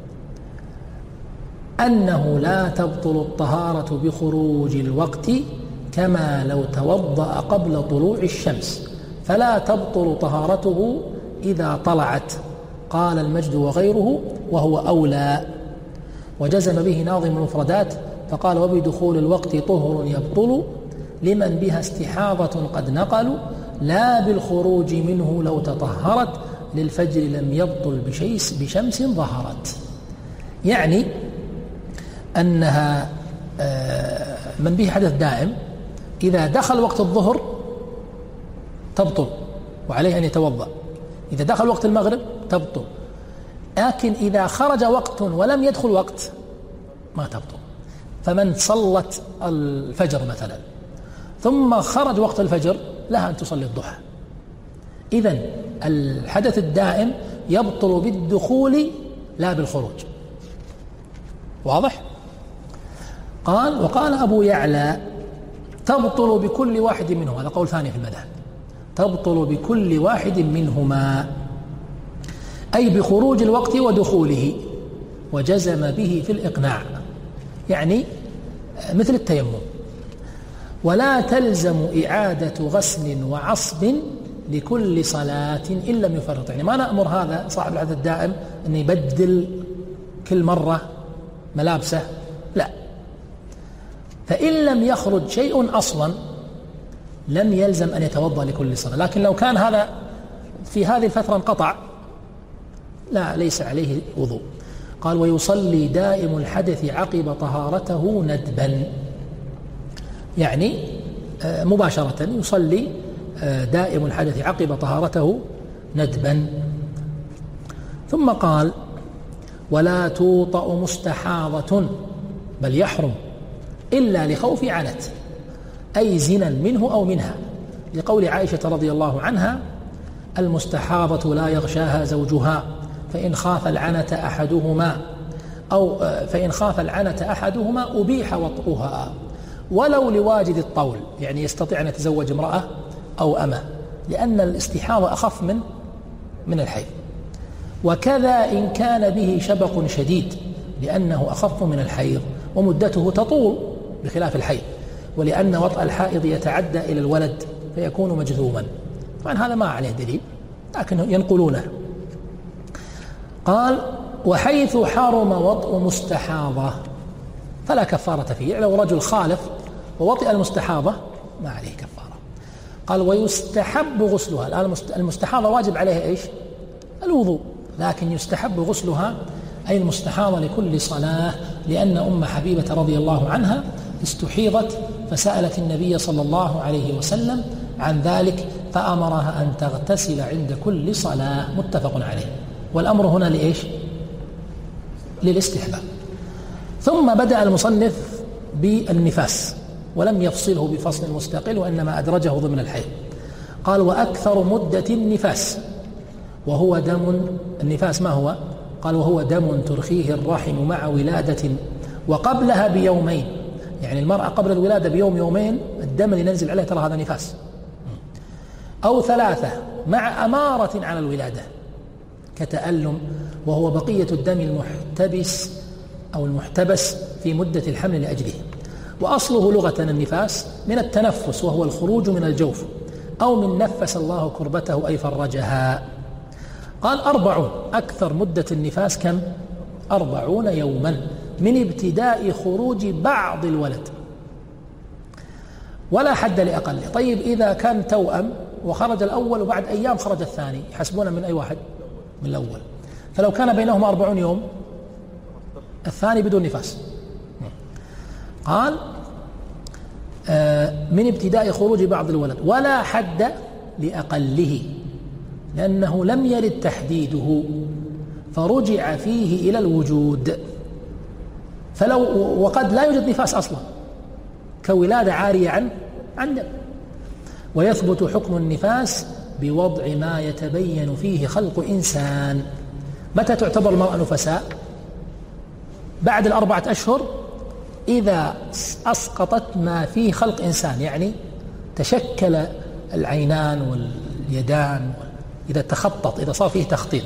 أنه لا تبطل الطهارة بخروج الوقت كما لو توضأ قبل طلوع الشمس، فلا تبطل طهارته إذا طلعت، قال المجد وغيره وهو أولى. وجزم به ناظم المفردات فقال وبدخول الوقت طهر يبطل لمن بها استحاضة قد نقلوا، لا بالخروج منه لو تطهرت للفجر لم يبطل بشيس بشمس ظهرت. يعني أنها من به حدث دائم إذا دخل وقت الظهر تبطل وعليه أن يتوضأ، إذا دخل وقت المغرب تبطل، لكن إذا خرج وقت ولم يدخل وقت ما تبطل. فمن صلت الفجر مثلا ثم خرج وقت الفجر لها أن تصلي الضحى. إذن الحدث الدائم يبطل بالدخول لا بالخروج. واضح؟ قال وقال أبو يعلى تبطل بكل واحد منهما، هذا قول ثاني في المذهب، تبطل بكل واحد منهما أي بخروج الوقت ودخوله، وجزم به في الإقناع، يعني مثل التيمم. ولا تلزم إعادة غسل وعصب لكل صلاة إن لم يفرط. يعني ما نأمر هذا صاحب العادة الدائم أن يبدل كل مرة ملابسه، لا. فإن لم يخرج شيء أصلا لم يلزم أن يتوضأ لكل صلاة، لكن لو كان هذا في هذه الفترة انقطع لا ليس عليه وضوء. قال ويصلي دائم الحدث عقب طهارته ندبا، يعني مباشرة يصلي دائم الحدث عقب طهارته ندبا. ثم قال ولا توطأ مستحاضة بل يحرم إلا لخوف عنت، أي زنا منه أو منها، لقول عائشة رضي الله عنها المستحاضة لا يغشاها زوجها فإن خاف العنة أحدهما أو فإن خاف العنة أحدهما أبيح وطئها ولو لواجد الطول، يعني يستطيع أن يتزوج امرأة أو أمة، لأن الاستحاضة أخف من من الحيض. وكذا إن كان به شبق شديد لأنه أخف من الحيض ومدته تطول بخلاف الحيض، ولأن وطأ الحائض يتعدى إلى الولد فيكون مجذوما. طبعا هذا ما عليه دليل لكن ينقلونه. قال وحيث حرم وطء مستحاضة فلا كفارة فيه، يعني لو رجل خالف ووطئ المستحاضة ما عليه كفارة. قال ويستحب غسلها. الآن المستحاضة واجب عليها إيش؟ الوضوء، لكن يستحب غسلها أي المستحاضة لكل صلاة، لأن أم حبيبة رضي الله عنها استحيضت فسألت النبي صلى الله عليه وسلم عن ذلك فأمرها أن تغتسل عند كل صلاة، متفق عليه. والأمر هنا لإيش؟ للاستحباب. ثم بدأ المصنف بالنفاس ولم يفصله بفصل مستقل وإنما أدرجه ضمن الحيض. قال وأكثر مدة النفاس وهو دم. النفاس ما هو؟ قال وهو دم ترخيه الرحم مع ولادة وقبلها بيومين، يعني المرأة قبل الولادة بيوم يومين الدم اللي ننزل عليه ترى هذا نفاس، أو ثلاثة مع أمارة على الولادة كتألم، وهو بقية الدم المحتبس أو المحتبس في مدة الحمل لأجله. وأصله لغة النفاس من التنفس وهو الخروج من الجوف، أو من نفس الله كربته أي فرجها. قال أربعون، أكثر مدة النفاس كم؟ أربعون يوما من ابتداء خروج بعض الولد، ولا حد لأقله. طيب إذا كان توأم وخرج الأول وبعد أيام خرج الثاني يحسبون من أي واحد؟ من الأول. فلو كان بينهما أربعون يوم الثاني بدون نفاس. قال آه من ابتداء خروج بعض الولد، ولا حد لأقله لأنه لم يرد تحديده فرجع فيه إلى الوجود. فلو وقد لا يوجد نفاس أصلا كولادة عارية عن عن دم. ويثبت حكم النفاس بوضع ما يتبين فيه خلق إنسان. متى تعتبر المرأة نفساء؟ بعد الأربعة أشهر إذا أسقطت ما فيه خلق إنسان، يعني تشكل العينان واليدان، إذا تخطط، إذا صار فيه تخطيط.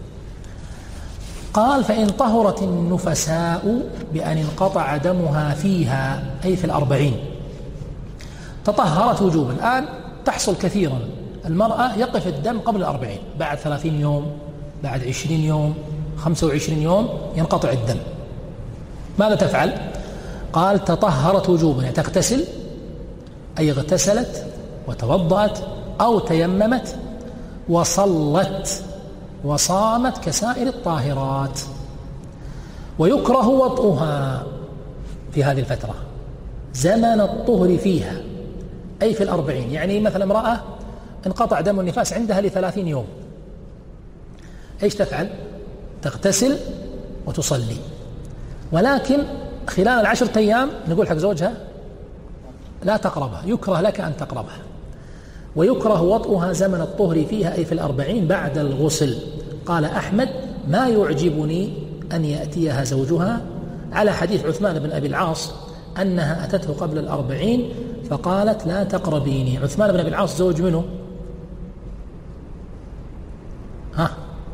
قال فإن طهرت النفساء بأن انقطع دمها فيها أي في الأربعين تطهرت وجوبا. الآن تحصل كثيرا المرأة يقف الدم قبل الأربعين، بعد ثلاثين يوم، بعد عشرين يوم، خمسة وعشرين يوم ينقطع الدم. ماذا تفعل؟ قال تطهرت وجوبا، يعني تغتسل أي اغتسلت وتوضأت أو تيممت وصلت وصامت كسائر الطاهرات. ويكره وطئها في هذه الفترة زمن الطهر فيها أي في الأربعين. يعني مثلا امرأة انقطع دم النفاس عندها لثلاثين يوم، إيش تفعل؟ تغتسل وتصلي، ولكن خلال العشرة أيام نقول حق زوجها لا تقربها، يكره لك أن تقربها. ويكره وطئها زمن الطهر فيها أي في الأربعين بعد الغسل. قال أحمد ما يعجبني أن يأتيها زوجها، على حديث عثمان بن أبي العاص أنها أتته قبل الأربعين فقالت لا تقربيني. عثمان بن أبي العاص زوج منه؟ ها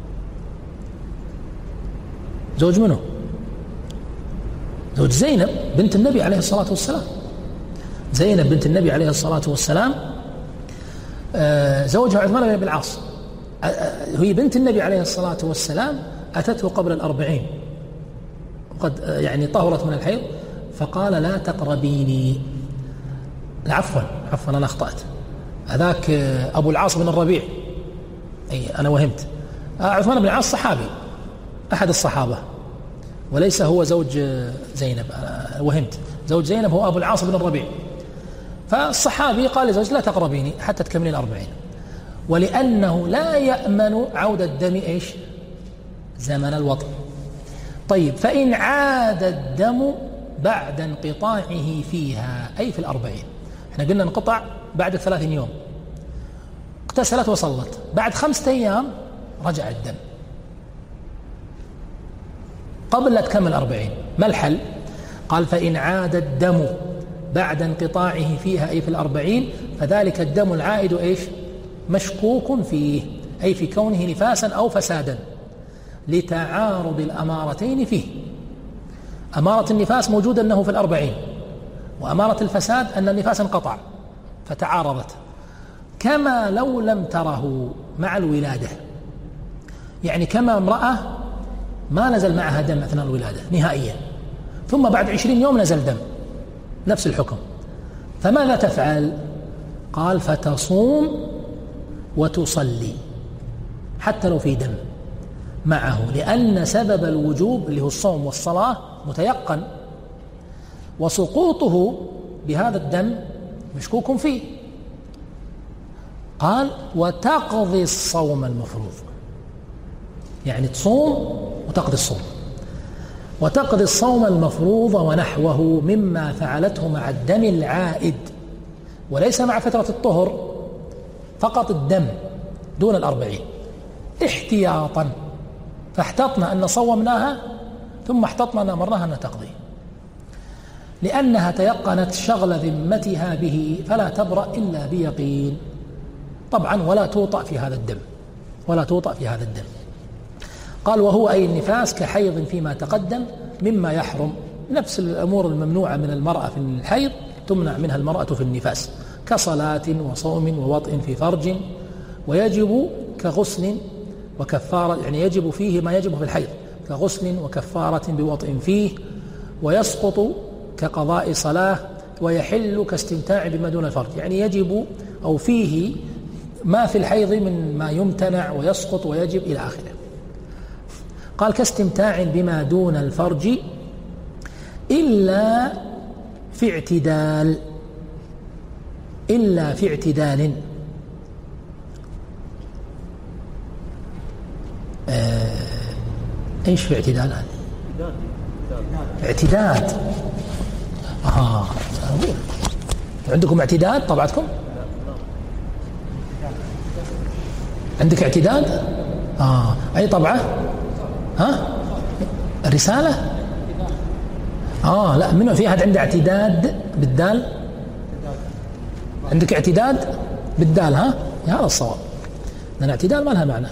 زوج منه؟ زوج زينب بنت النبي عليه الصلاة والسلام. زينب بنت النبي عليه الصلاة والسلام زوجها عثمان بن العاص، هي بنت النبي عليه الصلاة والسلام، أتته قبل الأربعين وقد يعني طهرت من الحيض، فقال لا تقربيني. عفوا عفوا أنا أخطأت، هذاك أبو العاص بن الربيع، أي أنا وهمت. عثمان بن العاص صحابي أحد الصحابة وليس هو زوج زينب، أنا وهمت، زوج زينب هو أبو العاص بن الربيع. فالصحابي قال لزوج لا تقربيني حتى تكملين أربعين، ولأنه لا يأمن عودة الدم إيش زمن الوطن. طيب فإن عاد الدم بعد انقطاعه فيها أي في الأربعين، احنا قلنا انقطع بعد ثلاثين يوم، اغتسلت وصلت، بعد خمسة أيام رجع الدم قبل لا تكمل أربعين، ما الحل؟ قال فإن عاد الدم بعد انقطاعه فيها أي في الأربعين فذلك الدم العائد إيش مشكوك فيه، أي في كونه نفاسا أو فسادا، لتعارض الأمارتين فيه. أمارة النفاس موجود أنه في الأربعين، وأمارة الفساد أن النفاس انقطع فتعارضت، كما لو لم تره مع الولادة، يعني كما امرأة ما نزل معها دم أثناء الولادة نهائيا، ثم بعد عشرين يوم نزل دم، نفس الحكم، فماذا تفعل؟ قال فتصوم وتصلي حتى لو في دم معه، لأن سبب الوجوب اللي هو الصوم والصلاة متيقن، وسقوطه بهذا الدم مشكوك فيه. قال وتقضي الصوم المفروض، يعني تصوم وتقضي الصوم، وتقضي الصوم المفروض ونحوه مما فعلته مع الدم العائد، وليس مع فترة الطهر، فقط الدم دون الأربعين احتياطا، فاحتطنا أن صومناها ثم احتطنا أن أمرناها أن تقضي، لأنها تيقنت شغل ذمتها به فلا تبرأ إلا بيقين. طبعا ولا توطأ في هذا الدم، ولا توطأ في هذا الدم. قال وهو أي النفاس كحيض فيما تقدم مما يحرم، نفس الأمور الممنوعة من المرأة في الحيض تمنع منها المرأة في النفاس، كصلاة وصوم ووطء في فرج، ويجب كغسل وكفارة، يعني يجب فيه ما يجب في الحيض كغسل وكفارة بوطء فيه، ويسقط كقضاء صلاة، ويحل كاستمتاع بما دون الفرج، يعني يجب أو فيه ما في الحيض من ما يمتنع ويسقط ويجب إلى آخره. قال كاستمتاع بما دون الفرج إلا في اعتدال، إلا في اعتدال آه ايش في اعتدال؟ اعتداد. اه عندكم اعتداد طبعتكم؟ عندك اعتداد؟ اه اي طبعه؟ ها؟ الرسالة؟ اه لا، منو في احد عنده اعتداد بالدال؟ عندك اعتداد بالدال؟ ها؟ هذا الصواب، لأن الاعتدال ما لها معنى،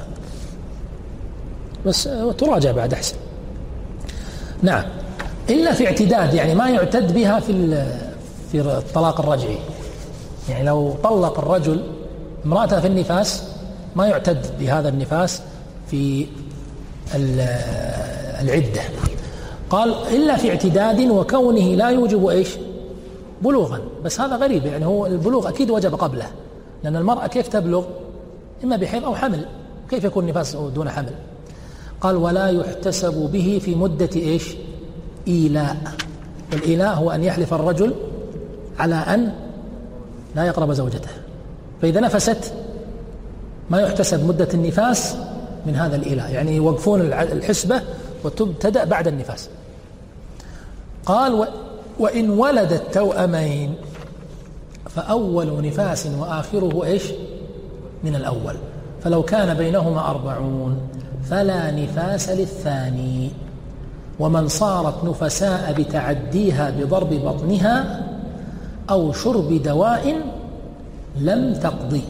بس تراجع بعد أحسن. نعم، إلا في اعتداد، يعني ما يعتد بها في في الطلاق الرجعي، يعني لو طلق الرجل امرأته في النفاس ما يعتد بهذا النفاس في العدة. قال إلا في اعتداد وكونه لا يوجب إيش بلوغا، بس هذا غريب، يعني هو البلوغ أكيد وجب قبله، لأن المرأة كيف تبلغ؟ إما بحيض أو حمل، كيف يكون نفاس دون حمل؟ قال ولا يحتسب به في مدة إيش إيلاء، والإيلاء هو أن يحلف الرجل على أن لا يقرب زوجته، فإذا نفست ما يحتسب مدة النفاس من هذا الإيلاء، يعني يوقفون الحسبة وتبتدأ بعد النفاس. قال و وإن ولد التوأمين فأول نفاس وآخره إيش من الأول، فلو كان بينهما أربعون فلا نفاس للثاني، ومن صارت نفساء بتعديها بضرب بطنها أو شرب دواء لم تقضي،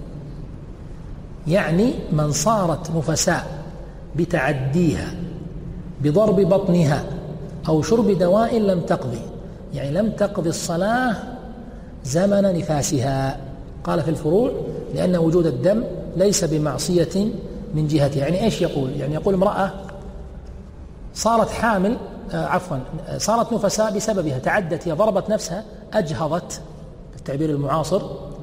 يعني من صارت نفساء بتعديها بضرب بطنها أو شرب دواء لم تقضي، يعني لم تقضي الصلاة زمن نفاسها. قال في الفروع لأن وجود الدم ليس بمعصية من جهته. يعني إيش يقول؟ يعني يقول امرأة صارت حامل آه عفوا صارت نفساء بسببها، تعدت، هي ضربت نفسها، أجهضت بالتعبير المعاصر،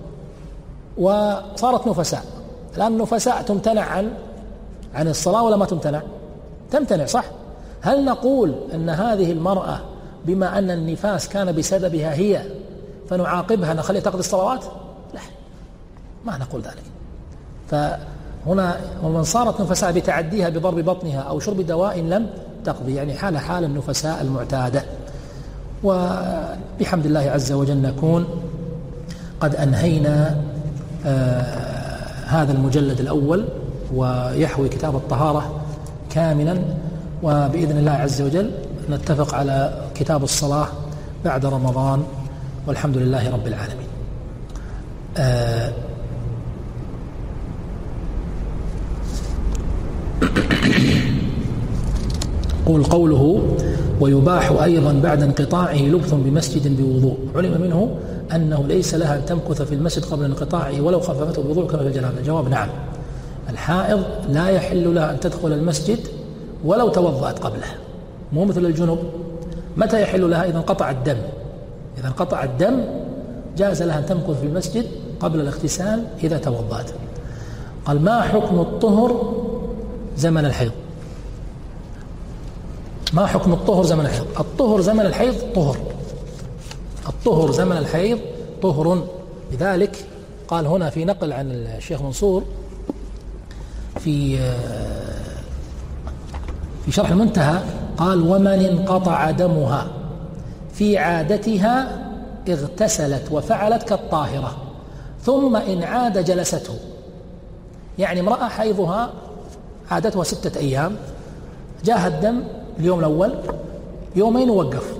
وصارت نفساء. الآن النفساء تمتنع عن عن الصلاة ولا ما تمتنع؟ تمتنع، صح؟ هل نقول أن هذه المرأة بما أن النفاس كان بسببها هي فنعاقبها نخليها تقضي الصلوات؟ لا، ما نقول ذلك. فهنا ومن صارت نفساء بتعديها بضرب بطنها أو شرب دواء لم تقضي، يعني حال حال النفساء المعتادة. وبحمد الله عز وجل نكون قد أنهينا آه هذا المجلد الأول، ويحوي كتاب الطهارة كاملا، وبإذن الله عز وجل نتفق على كتاب الصلاة بعد رمضان، والحمد لله رب العالمين. آه قول قوله ويباح أيضا بعد انقطاعه لبث بمسجد بوضوء، علم منه أنه ليس لها أن تمكث في المسجد قبل انقطاعه ولو خففته بوضوء كما في الجنابة. الجواب نعم، الحائض لا يحل لها أن تدخل المسجد ولو توضأت قبله، مو مثل الجنوب. متى يحل لها؟ إذا انقطع الدم. إذا انقطع الدم جاز لها أن تمكث في المسجد قبل الاغتسال إذا توضأت. قال ما حكم الطهر زمن الحيض؟ ما حكم الطهر زمن الحيض؟ الطهر زمن الحيض طهر، الطهر زمن الحيض طهر. لذلك قال هنا في نقل عن الشيخ منصور في في شرح المنتهى، قال ومن انقطع دمها في عادتها اغتسلت وفعلت كالطاهرة ثم إن عاد جلسته. يعني امرأة حيضها عادتها ستة أيام، جاءها الدم اليوم الأول، يومين ووقف،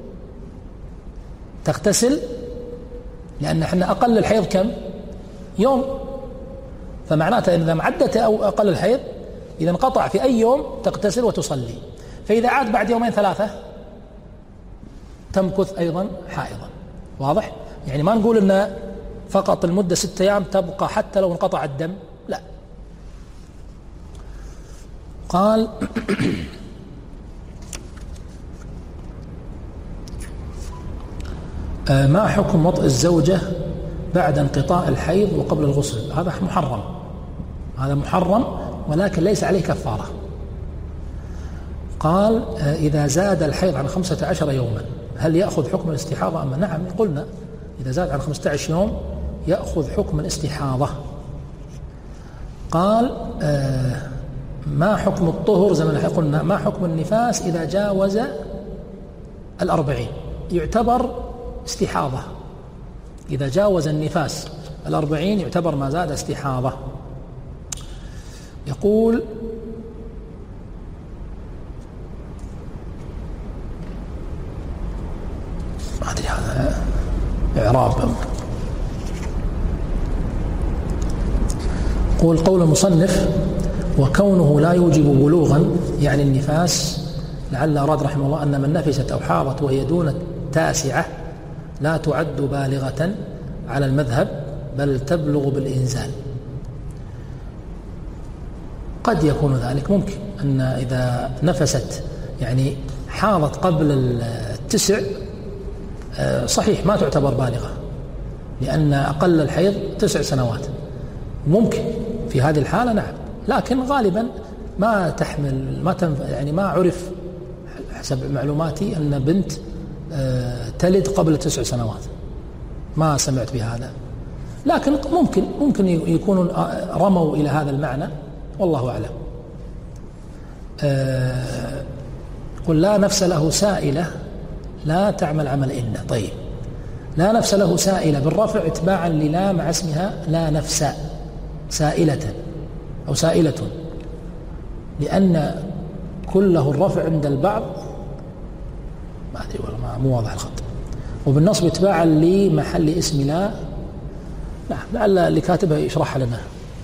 تغتسل، لأن احنا أقل الحيض كم؟ يوم. فمعناته إذا عدت أو أقل الحيض إذا انقطع في أي يوم تغتسل وتصلي. فإذا عاد بعد يومين ثلاثة تمكث أيضا حائضا. واضح؟ يعني ما نقول إن فقط المدة ستة أيام تبقى حتى لو انقطع الدم، لا. قال ما حكم وطئ الزوجة بعد انقطاع الحيض وقبل الغسل؟ هذا محرم، هذا محرم، ولكن ليس عليه كفارة. قال إذا زاد الحيض عن خمسة عشر يوما هل يأخذ حكم الاستحاضة أم؟ نعم، قلنا إذا زاد عن خمسة عشر يوم يأخذ حكم الاستحاضة. قال ما حكم الطهر زمن الحيض؟ قلنا ما حكم النفاس إذا جاوز الأربعين؟ يعتبر استحاضة. إذا جاوز النفاس الأربعين يعتبر ما زاد استحاضة. يقول ما أدري هذا إعراب. يقول قول المصنف وكونه لا يوجب بلوغا يعني النفاس، لعل أراد رحمه الله أن من نفست أو حاضت وهي دون التاسعة لا تعد بالغة على المذهب بل تبلغ بالإنزال. قد يكون ذلك، ممكن أن إذا نفست يعني حاضت قبل التسع صحيح ما تعتبر بالغة، لأن أقل الحيض تسع سنوات، ممكن في هذه الحالة نعم، لكن غالبا ما تحمل ما تنف... يعني ما عرف حسب معلوماتي أن بنت تلد قبل تسع سنوات، ما سمعت بهذا، لكن ممكن ممكن يكونوا رموا إلى هذا المعنى، والله أعلم. قل لا نفس له سائلة لا تعمل عمل إن. طيب، لا نفس له سائلة بالرفع اتباعا للا مع اسمها لا نفس سائلة أو سائلة، لأن كله الرفع عند البعض ما أدري والله مو واضح الخط، وبالنصب اتباعا لمحل اسم لا. نعم، لعل اللي كاتبها يشرحها لنا.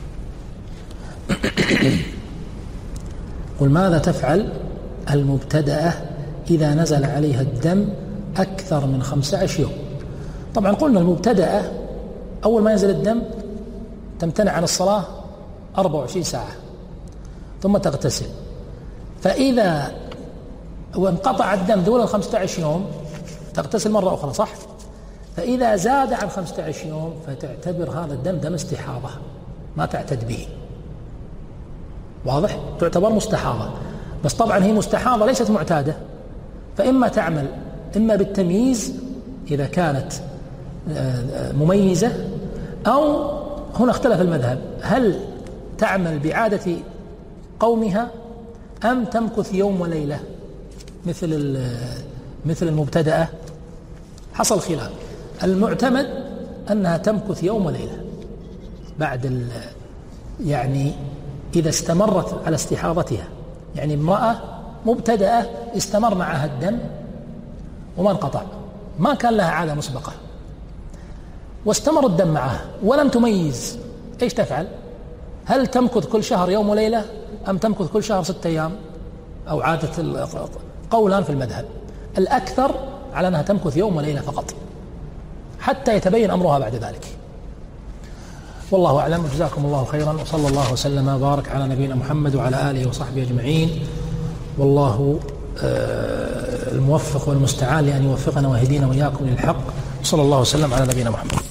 قل ماذا تفعل المبتدأة إذا نزل عليها الدم أكثر من خمسة عشر يوم؟ طبعا قلنا المبتدأة أول ما ينزل الدم تمتنع عن الصلاة أربع وعشرين ساعة ثم تغتسل، فإذا وانقطع الدم دون الخمسة عشر يوم تغتسل مرة أخرى، صح؟ فإذا زاد عن خمسة عشر يوم فتعتبر هذا الدم دم استحاضة ما تعتد به، واضح؟ تعتبر مستحاضة، بس طبعا هي مستحاضة ليست معتادة، فإما تعمل إما بالتمييز إذا كانت مميزة، أو هنا اختلف المذهب هل تعمل بعادة قومها أم تمكث يوم وليلة مثل مثل المبتدأة. حصل خلاف، المعتمد أنها تمكث يوم وليلة بعد يعني إذا استمرت على استحاضتها، يعني امرأة مبتدأة استمر معها الدم وما انقطع، ما كان لها عادة مسبقة واستمر الدم معها ولم تميز، ايش تفعل؟ هل تمكث كل شهر يوم وليلة أم تمكث كل شهر ستة أيام أو عادة؟ قولان في المذهب، الأكثر على أنها تمكث يوم وليلة فقط حتى يتبين أمرها بعد ذلك. والله أعلم، وجزاكم الله خيرا، وصلى الله وسلم وبارك على نبينا محمد وعلى آله وصحبه أجمعين، والله الموفق والمستعان لأن يوفقنا ويهدينا وإياكم للحق، صلى الله وسلم على نبينا محمد.